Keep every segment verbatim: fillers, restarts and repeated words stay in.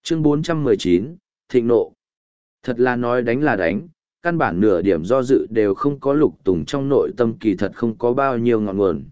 Chương bốn trăm mười chín, Thịnh nộ. Thật là nói đánh là đánh, căn bản nửa điểm do dự đều không có. Lục Tùng trong nội tâm kỳ thật không có bao nhiêu ngọn nguồn.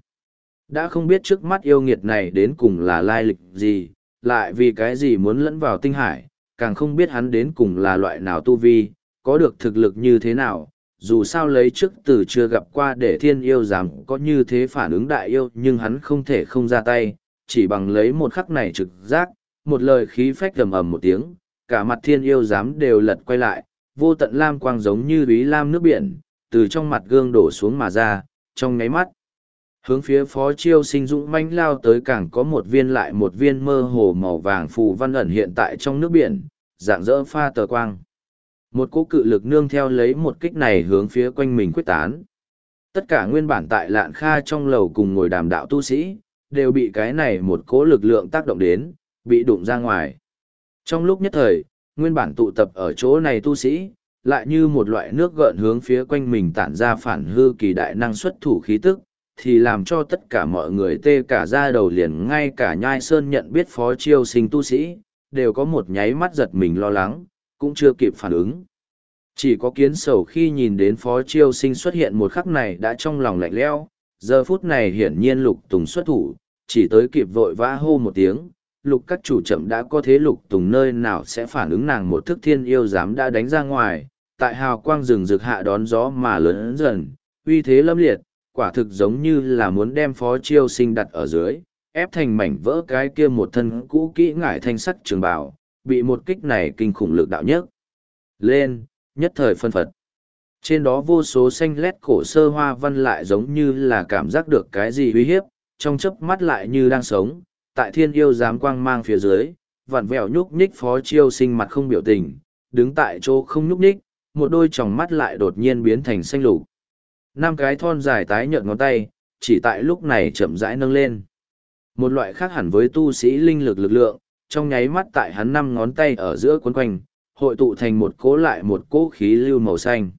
Đã không biết trước mắt yêu nghiệt này đến cùng là lai lịch gì, lại vì cái gì muốn lẫn vào tinh hải, càng không biết hắn đến cùng là loại nào tu vi, có được thực lực như thế nào. Dù sao lấy trước từ chưa gặp qua để thiên yêu dám có như thế phản ứng đại yêu, nhưng hắn không thể không ra tay, chỉ bằng lấy một khắc này trực giác, một lời khí phách rầm ầm một tiếng, cả mặt thiên yêu dám đều lật quay lại, vô tận lam quang giống như úy lam nước biển, từ trong mặt gương đổ xuống mà ra, trong nháy mắt. Hướng phía Phó Chiêu Sinh dũng mãnh lao tới, càng có một viên lại một viên mơ hồ màu vàng phù văn ẩn hiện tại trong nước biển, dạng dỡ pha tờ quang. Một cỗ cự lực nương theo lấy một kích này hướng phía quanh mình quyết tán. Tất cả nguyên bản tại Lạn Kha trong lầu cùng ngồi đàm đạo tu sĩ, đều bị cái này một cỗ lực lượng tác động đến, bị đụng ra ngoài. Trong lúc nhất thời, nguyên bản tụ tập ở chỗ này tu sĩ, lại như một loại nước gợn hướng phía quanh mình tản ra phản hư kỳ đại năng xuất thủ khí tức, thì làm cho tất cả mọi người tê cả da đầu liền. Ngay cả Nhai Sơn nhận biết Phó Chiêu Sinh tu sĩ, đều có một nháy mắt giật mình lo lắng, cũng chưa kịp phản ứng. Chỉ có Kiến Sầu khi nhìn đến Phó Chiêu Sinh xuất hiện một khắc này đã trong lòng lạnh lẽo. Giờ phút này hiển nhiên Lục Tùng xuất thủ, chỉ tới kịp vội vã hô một tiếng, Lục các chủ chậm đã có thế. Lục Tùng nơi nào sẽ phản ứng, nàng một thức thiên yêu dám đã đánh ra ngoài, tại hào quang rừng rực hạ đón gió mà lớn dần, uy thế lâm liệt, quả thực giống như là muốn đem Phó Chiêu Sinh đặt ở dưới, ép thành mảnh vỡ. Cái kia một thân cũ kỹ ngải thanh sắc trường bào, bị một kích này kinh khủng lực đạo nhất lên, nhất thời phân phật. Trên đó vô số xanh lét cổ sơ hoa văn lại giống như là cảm giác được cái gì uy hiếp, trong chớp mắt lại như đang sống, tại thiên yêu giám quang mang phía dưới, vặn vẹo nhúc nhích. Phó Chiêu Sinh mặt không biểu tình, đứng tại chỗ không nhúc nhích, một đôi tròng mắt lại đột nhiên biến thành xanh lục. Năm cái thon dài tái nhợt ngón tay, chỉ tại lúc này chậm rãi nâng lên. Một loại khác hẳn với tu sĩ linh lực lực lượng, trong nháy mắt tại hắn năm ngón tay ở giữa quấn quanh, hội tụ thành một cỗ lại một cỗ khí lưu màu xanh.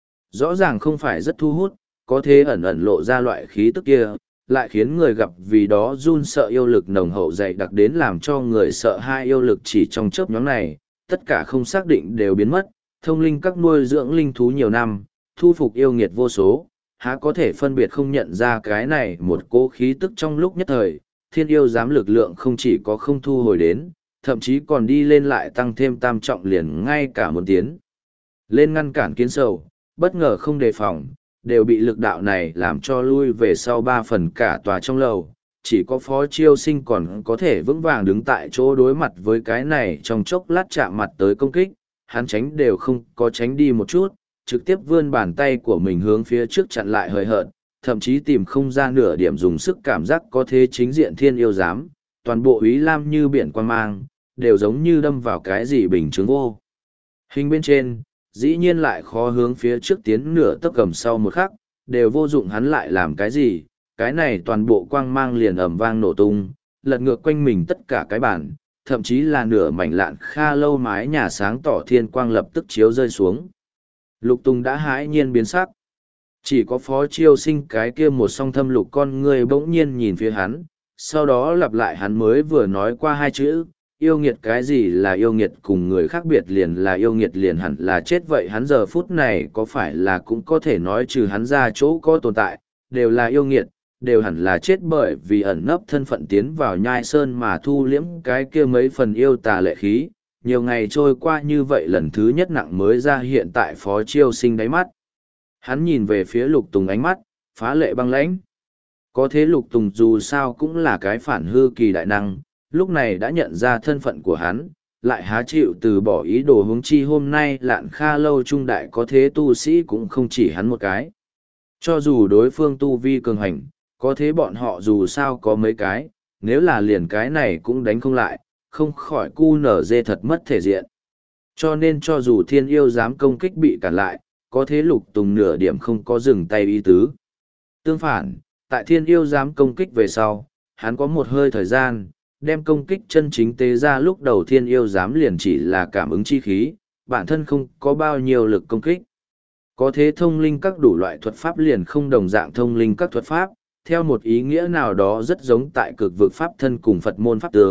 Rõ ràng không phải rất thu hút, có thế ẩn ẩn lộ ra loại khí tức kia, lại khiến người gặp vì đó run sợ. Yêu lực nồng hậu dày đặc đến làm cho người sợ hai. Yêu lực chỉ trong chớp nhoáng này, tất cả không xác định đều biến mất. Thông linh các nuôi dưỡng linh thú nhiều năm, thu phục yêu nghiệt vô số, há có thể phân biệt không nhận ra cái này một cỗ khí tức. Trong lúc nhất thời, thiên yêu giám lực lượng không chỉ có không thu hồi đến, thậm chí còn đi lên lại tăng thêm tam trọng, liền ngay cả một tiến lên ngăn cản Kiến Sầu, bất ngờ không đề phòng, đều bị lực đạo này làm cho lui về sau ba phần. Cả tòa trong lầu, chỉ có Phó Chiêu Sinh còn có thể vững vàng đứng tại chỗ đối mặt với cái này trong chốc lát chạm mặt tới công kích, hắn tránh đều không có tránh đi một chút, trực tiếp vươn bàn tay của mình hướng phía trước chặn lại hời hợt, thậm chí tìm không ra nửa điểm dùng sức cảm giác. Có thế chính diện thiên yêu giám, toàn bộ úy lam như biển quan mang, đều giống như đâm vào cái gì bình chứng vô hình bên trên, dĩ nhiên lại khó hướng phía trước tiến nửa tấc. Cầm sau một khắc, đều vô dụng hắn lại làm cái gì, cái này toàn bộ quang mang liền ầm vang nổ tung, lật ngược quanh mình tất cả cái bản, thậm chí là nửa mảnh Lạn Kha lâu mái nhà sáng tỏ thiên quang lập tức chiếu rơi xuống. Lục Tùng đã hãi nhiên biến sắc. Chỉ có Phó Chiêu Sinh cái kia một song thâm lục con người bỗng nhiên nhìn phía hắn, sau đó lặp lại hắn mới vừa nói qua hai chữ, yêu nghiệt. Cái gì là yêu nghiệt? Cùng người khác biệt liền là yêu nghiệt, liền hẳn là chết. Vậy hắn giờ phút này có phải là cũng có thể nói trừ hắn ra chỗ có tồn tại, đều là yêu nghiệt, đều hẳn là chết, bởi vì ẩn nấp thân phận tiến vào Nhai Sơn mà thu liễm cái kia mấy phần yêu tà lệ khí. Nhiều ngày trôi qua như vậy, lần thứ nhất nặng mới ra hiện tại Phó Chiêu Sinh đáy mắt. Hắn nhìn về phía Lục Tùng, ánh mắt phá lệ băng lãnh. Có thế Lục Tùng dù sao cũng là cái phản hư kỳ đại năng, lúc này đã nhận ra thân phận của hắn, lại há chịu từ bỏ ý đồ. Huống chi hôm nay Lạn Kha lâu trung đại có thế tu sĩ cũng không chỉ hắn một cái. Cho dù đối phương tu vi cường hành, có thế bọn họ dù sao có mấy cái, nếu là liền cái này cũng đánh không lại, không khỏi cu nở dê thật mất thể diện. Cho nên cho dù thiên yêu dám công kích bị cản lại, có thế Lục Tùng nửa điểm không có dừng tay ý tứ. Tương phản, tại thiên yêu dám công kích về sau, hắn có một hơi thời gian, đem công kích chân chính tế ra. Lúc đầu thiên yêu dám liền chỉ là cảm ứng chi khí, bản thân không có bao nhiêu lực công kích. Có thế thông linh các đủ loại thuật pháp liền không đồng dạng. Thông linh các thuật pháp, theo một ý nghĩa nào đó rất giống tại cực vực pháp thân cùng Phật môn pháp tướng,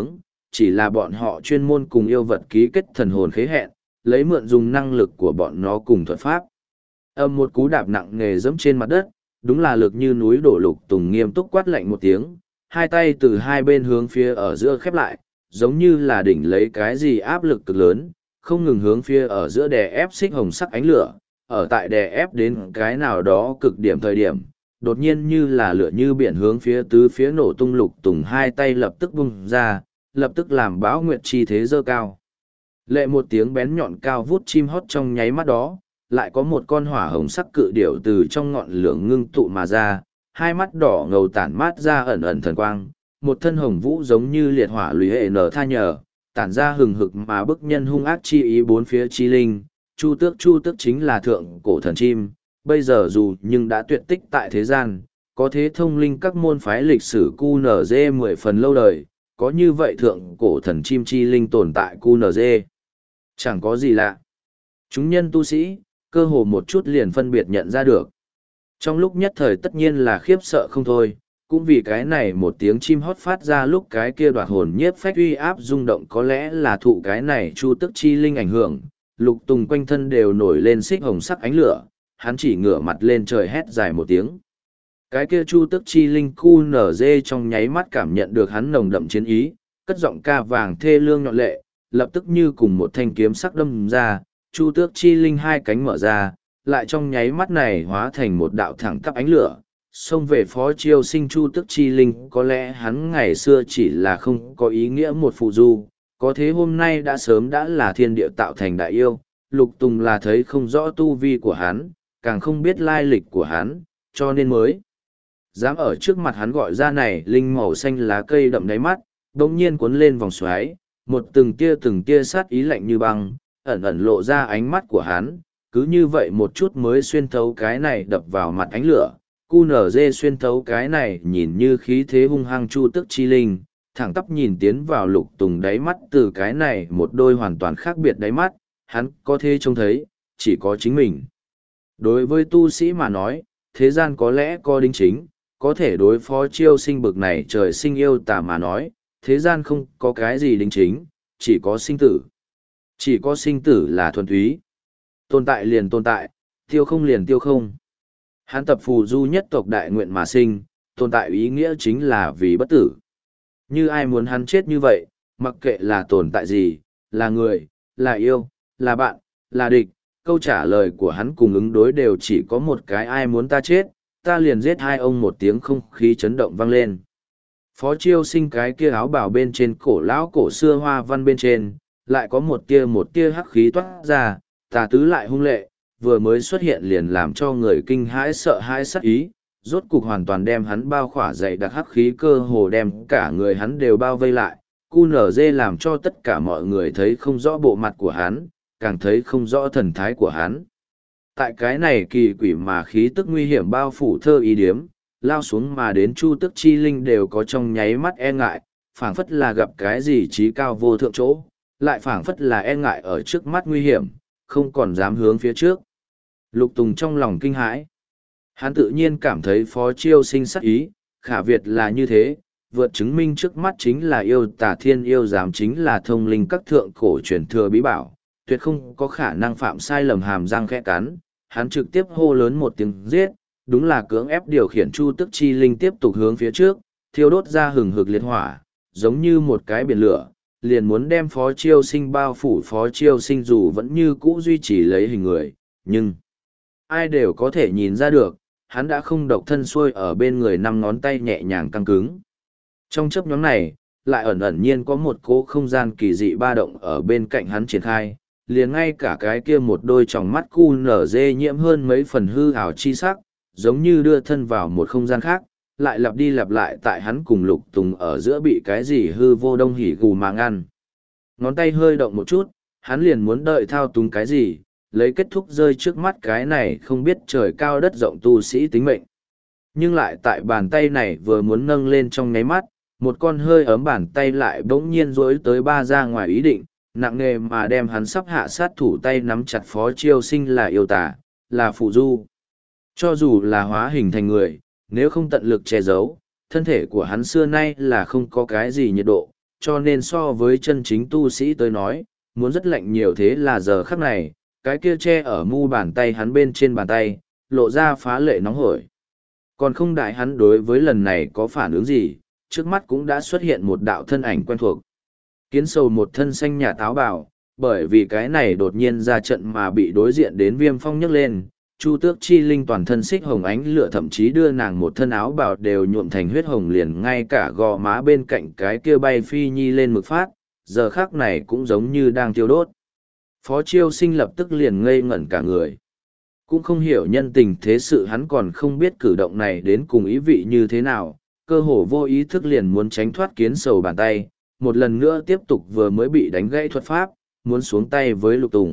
chỉ là bọn họ chuyên môn cùng yêu vật ký kết thần hồn khế hẹn, lấy mượn dùng năng lực của bọn nó cùng thuật pháp. Âm một cú đạp nặng nề dẫm trên mặt đất, đúng là lực như núi đổ. Lục Tùng nghiêm túc quát lạnh một tiếng, hai tay từ hai bên hướng phía ở giữa khép lại, giống như là đỉnh lấy cái gì áp lực cực lớn, không ngừng hướng phía ở giữa đè ép xích hồng sắc ánh lửa, ở tại đè ép đến cái nào đó cực điểm thời điểm, đột nhiên như là lửa như biển hướng phía tứ phía nổ tung. Lục Tùng hai tay lập tức bung ra, lập tức làm bão nguyệt chi thế dơ cao. Lệ một tiếng bén nhọn cao vút chim hót trong nháy mắt đó, lại có một con hỏa hồng sắc cự điểu từ trong ngọn lửa ngưng tụ mà ra, hai mắt đỏ ngầu tản mát ra ẩn ẩn thần quang, một thân hồng vũ giống như liệt hỏa lùi hệ nở tha nhờ, tản ra hừng hực mà bức nhân hung ác chi ý bốn phía chi linh. Chu Tước Chu Tước chính là thượng cổ thần chim, bây giờ dù nhưng đã tuyệt tích tại thế gian, có thế thông linh các môn phái lịch sử quy en giê mười phần lâu đời, có như vậy thượng cổ thần chim chi linh tồn tại quy en giê. Chẳng có gì lạ. Chúng nhân tu sĩ, cơ hồ một chút liền phân biệt nhận ra được. Trong lúc nhất thời tất nhiên là khiếp sợ không thôi, cũng vì cái này một tiếng chim hót phát ra lúc cái kia đoạt hồn nhiếp phách uy áp rung động, có lẽ là thụ cái này Chu Tước chi linh ảnh hưởng. Lục Tùng quanh thân đều nổi lên xích hồng sắc ánh lửa, hắn chỉ ngửa mặt lên trời hét dài một tiếng. Cái kia Chu Tước chi linh quy en giê trong nháy mắt cảm nhận được hắn nồng đậm chiến ý, cất giọng ca vàng thê lương nhọn lệ, lập tức như cùng một thanh kiếm sắc đâm ra. Chu Tước chi linh hai cánh mở ra, lại trong nháy mắt này hóa thành một đạo thẳng tắp ánh lửa, xông về Phó Chiêu Sinh. Chu Tước chi linh có lẽ hắn ngày xưa chỉ là không có ý nghĩa một phụ du, có thế hôm nay đã sớm đã là thiên địa tạo thành đại yêu. Lục Tùng là thấy không rõ tu vi của hắn, càng không biết lai lịch của hắn, cho nên mới dám ở trước mặt hắn gọi ra này linh màu xanh lá cây đậm đáy mắt, đống nhiên cuốn lên vòng xoáy, một từng tia từng tia sát ý lạnh như băng, ẩn ẩn lộ ra ánh mắt của hắn, cứ như vậy một chút mới xuyên thấu cái này đập vào mặt ánh lửa. quy en giê xuyên thấu cái này nhìn như khí thế hung hăng Chu Tước chi linh, thẳng tắp nhìn tiến vào Lục Tùng đáy mắt. Từ cái này một đôi hoàn toàn khác biệt đáy mắt, hắn có thể trông thấy, chỉ có chính mình. Đối với tu sĩ mà nói, thế gian có lẽ có đính chính, có thể đối phó Chiêu Sinh bực này trời sinh yêu tà mà nói, thế gian không có cái gì đính chính, chỉ có sinh tử. Chỉ có sinh tử là thuần túy. Tồn tại liền tồn tại, tiêu không liền tiêu không. Hắn tập phù du nhất tộc đại nguyện mà sinh, tồn tại ý nghĩa chính là vì bất tử. Như ai muốn hắn chết như vậy, mặc kệ là tồn tại gì, là người, là yêu, là bạn, là địch, câu trả lời của hắn cùng ứng đối đều chỉ có một cái: ai muốn ta chết, ta liền giết. Hai ông một tiếng không khí chấn động vang lên. Phó Chiêu Sinh cái kia áo bào bên trên cổ lão cổ xưa hoa văn bên trên, lại có một tia một tia hắc khí toát ra, tà tứ lại hung lệ, vừa mới xuất hiện liền làm cho người kinh hãi sợ hãi sắc ý, rốt cục hoàn toàn đem hắn bao khỏa dày đặc hắc khí, cơ hồ đem cả người hắn đều bao vây lại. quy en giê làm cho tất cả mọi người thấy không rõ bộ mặt của hắn, càng thấy không rõ thần thái của hắn. Tại cái này kỳ quỷ mà khí tức nguy hiểm bao phủ thơ ý điếm, lao xuống mà đến Chu Tước chi linh đều có trong nháy mắt e ngại, phảng phất là gặp cái gì trí cao vô thượng chỗ, lại phảng phất là e ngại ở trước mắt nguy hiểm, không còn dám hướng phía trước. Lục Tùng trong lòng kinh hãi. Hắn tự nhiên cảm thấy Phó Chiêu Sinh sắc ý, khả Việt là như thế, vượt chứng minh trước mắt chính là yêu tà thiên yêu giám, chính là thông linh các thượng cổ truyền thừa bí bảo, tuyệt không có khả năng phạm sai lầm. Hàm răng khẽ cắn, hắn trực tiếp hô lớn một tiếng giết, đúng là cưỡng ép điều khiển Chu Tước chi linh tiếp tục hướng phía trước, thiêu đốt ra hừng hực liệt hỏa, giống như một cái biển lửa, liền muốn đem Phó Chiêu Sinh bao phủ. Phó Chiêu Sinh dù vẫn như cũ duy trì lấy hình người, nhưng ai đều có thể nhìn ra được, hắn đã không độc thân xuôi ở bên người, năm ngón tay nhẹ nhàng căng cứng. Trong chấp nhóm này, lại ẩn ẩn nhiên có một cỗ không gian kỳ dị ba động ở bên cạnh hắn triển khai, liền ngay cả cái kia một đôi tròng mắt quy en giê nhiễm hơn mấy phần hư ảo chi sắc, giống như đưa thân vào một không gian khác, lại lặp đi lặp lại tại hắn cùng Lục Tùng ở giữa bị cái gì hư vô đông hỉ gù mà ngăn. Ngón tay hơi động một chút, hắn liền muốn đợi thao túng cái gì, lấy kết thúc rơi trước mắt cái này không biết trời cao đất rộng tu sĩ tính mệnh. Nhưng lại tại bàn tay này vừa muốn nâng lên trong nháy mắt, một con hơi ấm bàn tay lại bỗng nhiên rối tới ba ra ngoài ý định, nặng nề mà đem hắn sắp hạ sát thủ tay nắm chặt. Phó Chiêu Sinh là yêu tà, là phụ du. Cho dù là hóa hình thành người, nếu không tận lực che giấu, thân thể của hắn xưa nay là không có cái gì nhiệt độ, cho nên so với chân chính tu sĩ tới nói, muốn rất lạnh nhiều thế là giờ khắc này, cái kia che ở mu bàn tay hắn bên trên bàn tay, lộ ra phá lệ nóng hổi. Còn không đại hắn đối với lần này có phản ứng gì, trước mắt cũng đã xuất hiện một đạo thân ảnh quen thuộc. Kiến sầu một thân xanh nhà táo bào, bởi vì cái này đột nhiên ra trận mà bị đối diện đến viêm phong nhấc lên, Chu Tước Chi Linh toàn thân xích hồng ánh lửa thậm chí đưa nàng một thân áo bào đều nhuộm thành huyết hồng liền ngay cả gò má bên cạnh cái kia bay phi nhi lên mực phát, giờ khác này cũng giống như đang tiêu đốt. Phó Chiêu Sinh lập tức liền ngây ngẩn cả người. Cũng không hiểu nhân tình thế sự hắn còn không biết cử động này đến cùng ý vị như thế nào, cơ hồ vô ý thức liền muốn tránh thoát kiến sầu bàn tay, một lần nữa tiếp tục vừa mới bị đánh gãy thuật pháp, muốn xuống tay với Lục Tùng.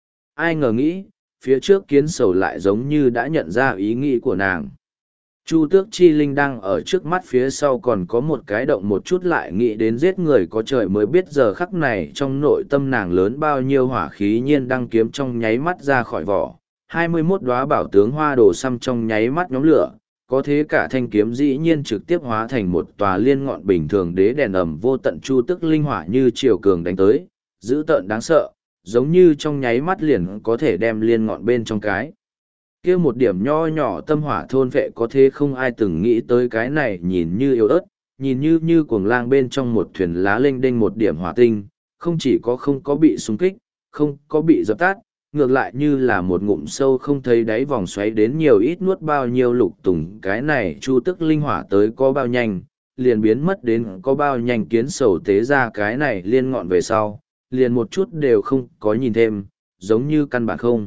Ai ngờ nghĩ, phía trước kiến sầu lại giống như đã nhận ra ý nghĩ của nàng. Chu Tước Chi Linh đang ở trước mắt phía sau còn có một cái động một chút lại nghĩ đến giết người có trời mới biết giờ khắc này trong nội tâm nàng lớn bao nhiêu hỏa khí nhiên đang kiếm trong nháy mắt ra khỏi vỏ. hai mươi mốt đóa bảo tướng hoa đồ xăm trong nháy mắt nhóm lửa, có thế cả thanh kiếm dĩ nhiên trực tiếp hóa thành một tòa liên ngọn bình thường đế đèn ầm vô tận chu tức linh hỏa như triều cường đánh tới, dữ tợn đáng sợ, giống như trong nháy mắt liền có thể đem liên ngọn bên trong cái. Kia một điểm nho nhỏ tâm hỏa thôn vệ có thế không ai từng nghĩ tới cái này nhìn như yếu ớt, nhìn như như cuồng lang bên trong một thuyền lá lênh đênh một điểm hỏa tinh, không chỉ có không có bị xung kích, không có bị dập tắt, ngược lại như là một ngụm sâu không thấy đáy vòng xoáy đến nhiều ít nuốt bao nhiêu Lục Tùng cái này chu tức linh hỏa tới có bao nhanh, liền biến mất đến có bao nhanh kiến sầu tế ra cái này liên ngọn về sau, liền một chút đều không có nhìn thêm, giống như căn bản không.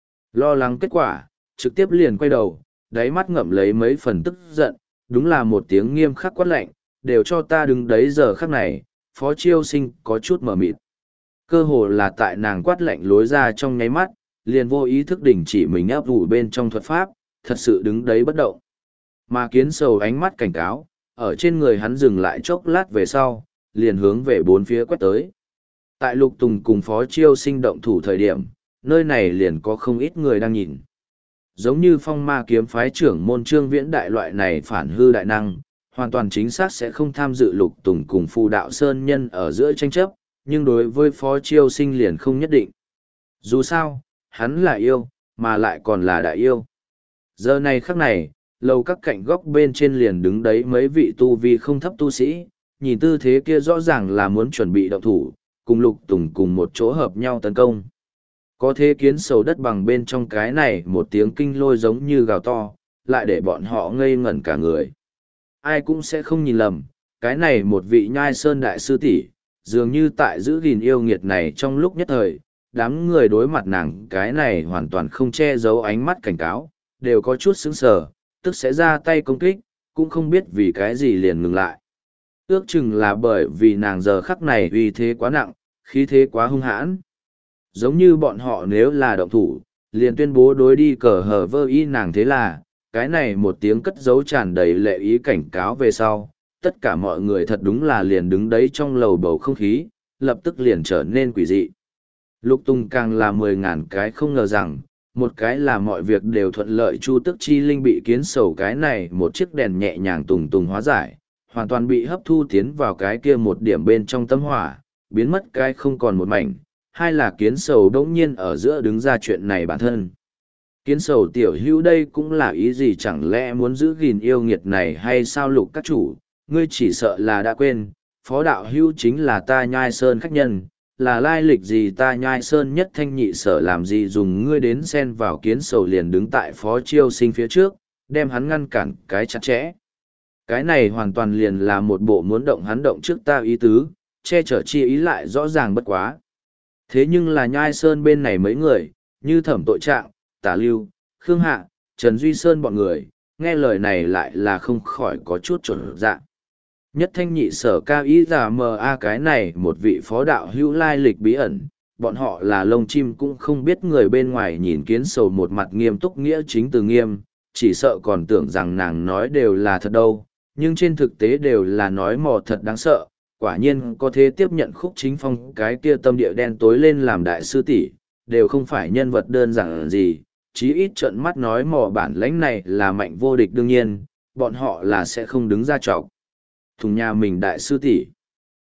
Lo lắng kết quả, trực tiếp liền quay đầu, đáy mắt ngậm lấy mấy phần tức giận, đúng là một tiếng nghiêm khắc quát lạnh, đều cho ta đứng đấy giờ khắc này, Phó Chiêu Sinh có chút mờ mịt. Cơ hồ là tại nàng quát lạnh lối ra trong nháy mắt, liền vô ý thức đình chỉ mình áp ủ bên trong thuật pháp, thật sự đứng đấy bất động. Mà kiến sầu ánh mắt cảnh cáo, ở trên người hắn dừng lại chốc lát về sau, liền hướng về bốn phía quét tới. Tại Lục Tùng cùng Phó Chiêu Sinh động thủ thời điểm, nơi này liền có không ít người đang nhìn. Giống như phong ma kiếm phái trưởng môn Trương Viễn đại loại này phản hư đại năng, hoàn toàn chính xác sẽ không tham dự Lục Tùng cùng Phù Đạo Sơn Nhân ở giữa tranh chấp, nhưng đối với Phó Chiêu Sinh liền không nhất định. Dù sao, hắn là yêu, mà lại còn là đại yêu. Giờ này khắc này, lầu các cạnh góc bên trên liền đứng đấy mấy vị tu vi không thấp tu sĩ, nhìn tư thế kia rõ ràng là muốn chuẩn bị động thủ, cùng Lục Tùng cùng một chỗ hợp nhau tấn công. Có thế kiến sầu đất bằng bên trong cái này một tiếng kinh lôi giống như gào to, lại để bọn họ ngây ngẩn cả người. Ai cũng sẽ không nhìn lầm, cái này một vị nhai sơn đại sư tỷ dường như tại giữ gìn yêu nghiệt này trong lúc nhất thời, đám người đối mặt nàng cái này hoàn toàn không che giấu ánh mắt cảnh cáo, đều có chút sững sờ, tức sẽ ra tay công kích, cũng không biết vì cái gì liền ngừng lại. Ước chừng là bởi vì nàng giờ khắc này uy thế quá nặng, khí thế quá hung hãn. Giống như bọn họ nếu là động thủ, liền tuyên bố đối đi cờ hờ vơ y nàng thế là, cái này một tiếng cất dấu tràn đầy lệ ý cảnh cáo về sau, tất cả mọi người thật đúng là liền đứng đấy trong lầu bầu không khí, lập tức liền trở nên quỷ dị. Lục Tùng càng là mười ngàn cái không ngờ rằng, một cái là mọi việc đều thuận lợi chu tức chi linh bị kiến sầu cái này một chiếc đèn nhẹ nhàng tùng tùng hóa giải, hoàn toàn bị hấp thu tiến vào cái kia một điểm bên trong tâm hỏa, biến mất cái không còn một mảnh, hai là kiến sầu đống nhiên ở giữa đứng ra chuyện này bản thân. Kiến sầu tiểu hữu đây cũng là ý gì chẳng lẽ muốn giữ gìn yêu nghiệt này hay sao Lục các chủ, ngươi chỉ sợ là đã quên, phó đạo hữu chính là ta nhai sơn khách nhân, là lai lịch gì ta nhai sơn nhất thanh nhị sở làm gì dùng ngươi đến xen vào kiến sầu liền đứng tại Phó Chiêu Sinh phía trước, đem hắn ngăn cản cái chặt chẽ. Cái này hoàn toàn liền là một bộ muốn động hắn động trước ta ý tứ, che chở chi ý lại rõ ràng bất quá. Thế nhưng là nhai sơn bên này mấy người, như Thẩm Tội Trạng, Tả Lưu, Khương Hạ, Trần Duy Sơn bọn người, nghe lời này lại là không khỏi có chút trộn dạ. Nhất thanh nhị sở cao ý giả mờ a cái này một vị phó đạo hữu lai lịch bí ẩn, bọn họ là lông chim cũng không biết người bên ngoài nhìn kiến sầu một mặt nghiêm túc nghĩa chính từ nghiêm, chỉ sợ còn tưởng rằng nàng nói đều là thật đâu, nhưng trên thực tế đều là nói mò thật đáng sợ, quả nhiên có thế tiếp nhận Khúc Chính Phong cái kia tâm địa đen tối lên làm đại sư tỷ đều không phải nhân vật đơn giản gì, chí ít trợn mắt nói mò bản lãnh này là mạnh vô địch đương nhiên, bọn họ là sẽ không đứng ra trọc thùng nhà mình đại sư tỷ.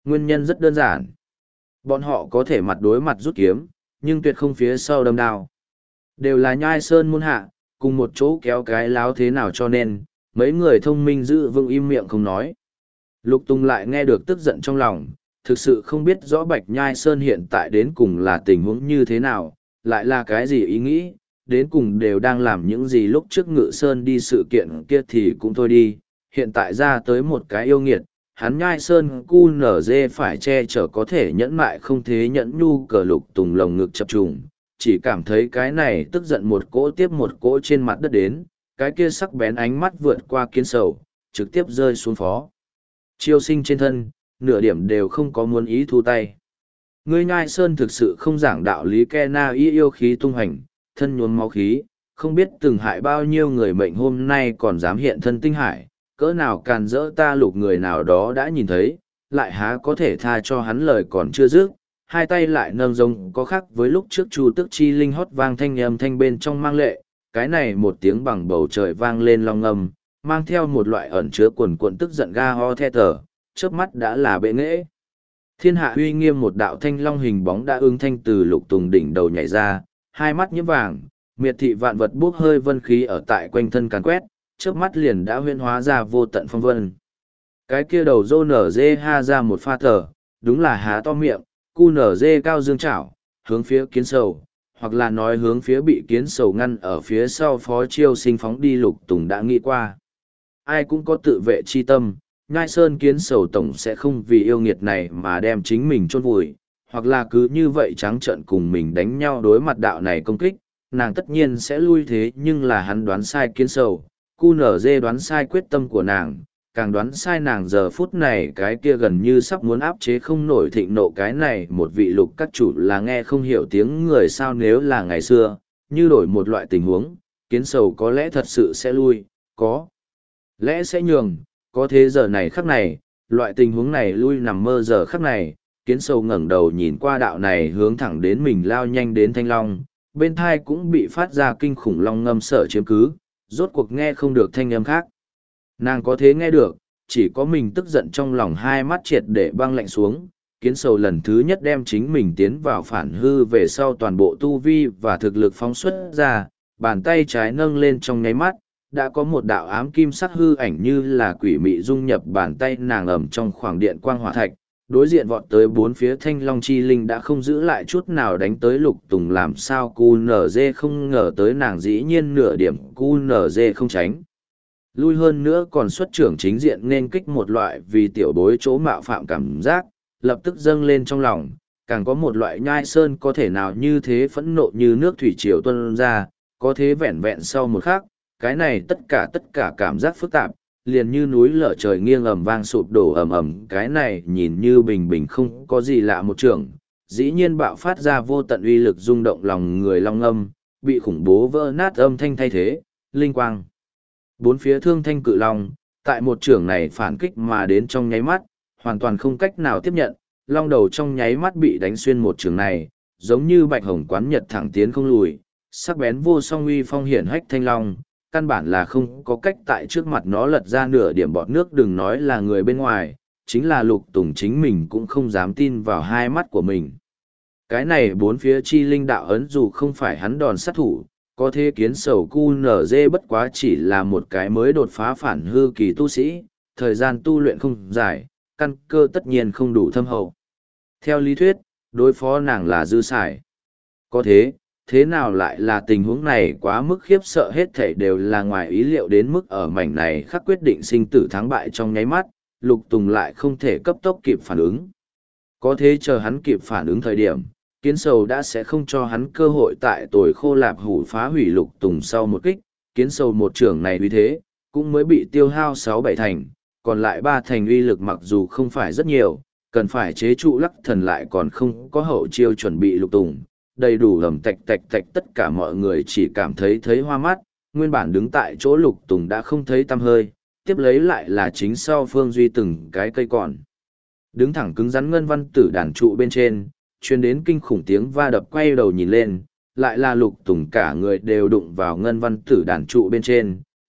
Nguyên nhân rất đơn giản. Bọn họ có thể mặt đối mặt rút kiếm, nhưng tuyệt không phía sau đâm đao. Đều là nhai sơn môn hạ, cùng một chỗ kéo cái láo thế nào cho nên, mấy người thông minh giữ vững im miệng không nói. Lục Tùng lại nghe được tức giận trong lòng, thực sự không biết rõ Bạch Nhai Sơn hiện tại đến cùng là tình huống như thế nào, lại là cái gì ý nghĩ, đến cùng đều đang làm những gì lúc trước Ngự Sơn đi sự kiện kia thì cũng thôi đi, hiện tại ra tới một cái yêu nghiệt, hắn Nhai Sơn cu nở dê phải che chở có thể nhẫn mại không thế nhẫn nhu cờ Lục Tùng lồng ngực chập trùng, chỉ cảm thấy cái này tức giận một cỗ tiếp một cỗ trên mặt đất đến, cái kia sắc bén ánh mắt vượt qua kiến sầu, trực tiếp rơi xuống phó. Chiêu sinh trên thân, nửa điểm đều không có muốn ý thu tay. Ngươi Nhai Sơn thực sự không giảng đạo lý ke na y yêu khí tung hành, thân nhuốm máu khí, không biết từng hại bao nhiêu người mệnh hôm nay còn dám hiện thân tinh hải, cỡ nào càn rỡ ta Lục người nào đó đã nhìn thấy, lại há có thể tha cho hắn lời còn chưa dứt, hai tay lại nâng rồng có khác với lúc trước Chu Tức Chi linh hót vang thanh âm thanh bên trong mang lệ, cái này một tiếng bằng bầu trời vang lên long ngâm, mang theo một loại ẩn chứa quần cuộn tức giận ga ho the tờ, chớp mắt đã là bệ nghệ. Thiên hạ uy nghiêm một đạo thanh long hình bóng đã ứng thanh từ Lục Tùng đỉnh đầu nhảy ra, hai mắt nhiễm vàng, miệt thị vạn vật bốc hơi vân khí ở tại quanh thân càn quét, chớp mắt liền đã huyễn hóa ra vô tận phong vân. Cái kia đầu rô nở dê ha ra một pha tờ, đúng là há to miệng, cu nở dê cao dương chảo, hướng phía kiến sầu, hoặc là nói hướng phía bị kiến sầu ngăn ở phía sau phó chiêu sinh phóng đi. Lục Tùng đã nghĩ qua. Ai cũng có tự vệ chi tâm, Nhai Sơn kiến sầu tổng sẽ không vì yêu nghiệt này mà đem chính mình chôn vùi, hoặc là cứ như vậy trắng trợn cùng mình đánh nhau đối mặt đạo này công kích, nàng tất nhiên sẽ lui thế, nhưng là hắn đoán sai kiến sầu, cu nở dê đoán sai quyết tâm của nàng, càng đoán sai nàng giờ phút này cái kia gần như sắp muốn áp chế không nổi thịnh nộ. Cái này một vị Lục các chủ là nghe không hiểu tiếng người sao, nếu là ngày xưa, như đổi một loại tình huống, kiến sầu có lẽ thật sự sẽ lui, có lẽ sẽ nhường, có thế giờ này khắc này, loại tình huống này lui nằm mơ giờ khắc này, kiến sầu ngẩng đầu nhìn qua đạo này hướng thẳng đến mình lao nhanh đến thanh long, bên thai cũng bị phát ra kinh khủng long ngâm sở chiếm cứ, rốt cuộc nghe không được thanh âm khác. Nàng có thế nghe được, chỉ có mình tức giận trong lòng, hai mắt triệt để băng lạnh xuống, kiến sầu lần thứ nhất đem chính mình tiến vào phản hư về sau toàn bộ tu vi và thực lực phóng xuất ra, bàn tay trái nâng lên trong nháy mắt, đã có một đạo ám kim sắc hư ảnh như là quỷ mị dung nhập bàn tay nàng ẩm trong khoảng điện quang hỏa thạch, đối diện vọt tới bốn phía thanh long chi linh đã không giữ lại chút nào đánh tới Lục Tùng. Làm sao cu nở dê không ngờ tới nàng dĩ nhiên nửa điểm cu nở dê không tránh. Lui hơn nữa còn xuất trưởng chính diện nên kích một loại vì tiểu bối chỗ mạo phạm cảm giác, lập tức dâng lên trong lòng, càng có một loại Nhai Sơn có thể nào như thế phẫn nộ như nước thủy triều tuôn ra, có thế vẹn vẹn sau một khắc, cái này tất cả tất cả cảm giác phức tạp, liền như núi lở trời nghiêng ầm vang sụp đổ ầm ầm, cái này nhìn như bình bình không có gì lạ một trường, dĩ nhiên bạo phát ra vô tận uy lực rung động lòng người long âm, bị khủng bố vỡ nát âm thanh thay thế, linh quang. Bốn phía thương thanh cự long, tại một trường này phản kích mà đến trong nháy mắt, hoàn toàn không cách nào tiếp nhận, long đầu trong nháy mắt bị đánh xuyên một trường này, giống như bạch hồng quán nhật thẳng tiến không lùi, sắc bén vô song uy phong hiển hách thanh long, căn bản là không có cách tại trước mặt nó lật ra nửa điểm bọt nước, đừng nói là người bên ngoài, chính là Lục Tùng chính mình cũng không dám tin vào hai mắt của mình. Cái này bốn phía chi linh đạo ấn dù không phải hắn đòn sát thủ, có thế kiến sầu cu nở dê bất quá chỉ là một cái mới đột phá phản hư kỳ tu sĩ, thời gian tu luyện không dài, căn cơ tất nhiên không đủ thâm hậu. Theo lý thuyết, đối phó nàng là dư xài. Có thế, thế nào lại là tình huống này, quá mức khiếp sợ, hết thảy đều là ngoài ý liệu đến mức ở mảnh này khắc quyết định sinh tử thắng bại trong nháy mắt, Lục Tùng lại không thể cấp tốc kịp phản ứng. Có thế chờ hắn kịp phản ứng thời điểm, kiến sầu đã sẽ không cho hắn cơ hội tại tồi khô lạp hủ phá hủy Lục Tùng sau một kích, kiến sầu một trường này uy thế, cũng mới bị tiêu hao sáu bảy thành, còn lại ba thành uy lực mặc dù không phải rất nhiều, cần phải chế trụ Lắc Thần lại còn không có hậu chiêu chuẩn bị Lục Tùng. Đầy đủ lầm tạch tạch tạch, tất cả mọi người chỉ cảm thấy thấy hoa mắt, nguyên bản đứng tại chỗ Lục Tùng đã không thấy tăm hơi, tiếp lấy lại là chính sau Phương Duy từng cái cây còn. Đứng thẳng cứng rắn ngân văn tử đàn trụ bên trên, truyền đến kinh khủng tiếng va đập, quay đầu nhìn lên, lại là Lục Tùng cả người đều đụng vào ngân văn tử đàn trụ bên trên,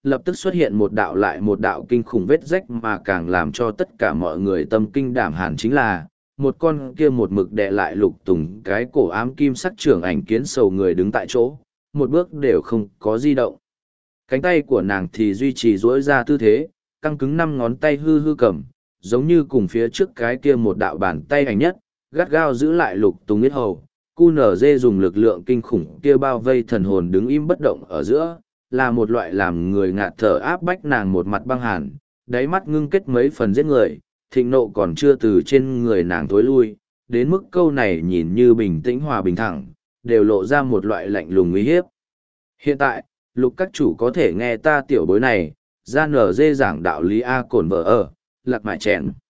lập tức xuất hiện một đạo lại một đạo kinh khủng vết rách mà càng làm cho tất cả mọi người tâm kinh đảm hàn chính là, một con kia một mực đè lại Lục Tùng cái cổ ám kim sắc trưởng ảnh kiến sầu người đứng tại chỗ, một bước đều không có di động. Cánh tay của nàng thì duy trì duỗi ra tư thế, căng cứng năm ngón tay hư hư cầm, giống như cùng phía trước cái kia một đạo bàn tay ảnh nhất, gắt gao giữ lại Lục Tùng yết hầu. Cu nở dê dùng lực lượng kinh khủng kia bao vây thần hồn đứng im bất động ở giữa, là một loại làm người ngạt thở áp bách nàng một mặt băng hàn, đáy mắt ngưng kết mấy phần giết người, thịnh nộ còn chưa từ trên người nàng tối lui, đến mức câu này nhìn như bình tĩnh hòa bình thẳng, đều lộ ra một loại lạnh lùng uy hiếp. Hiện tại, Lục các chủ có thể nghe ta tiểu bối này, ra nở dê giảng đạo lý A cổn vợ ở, lạc mại chèn.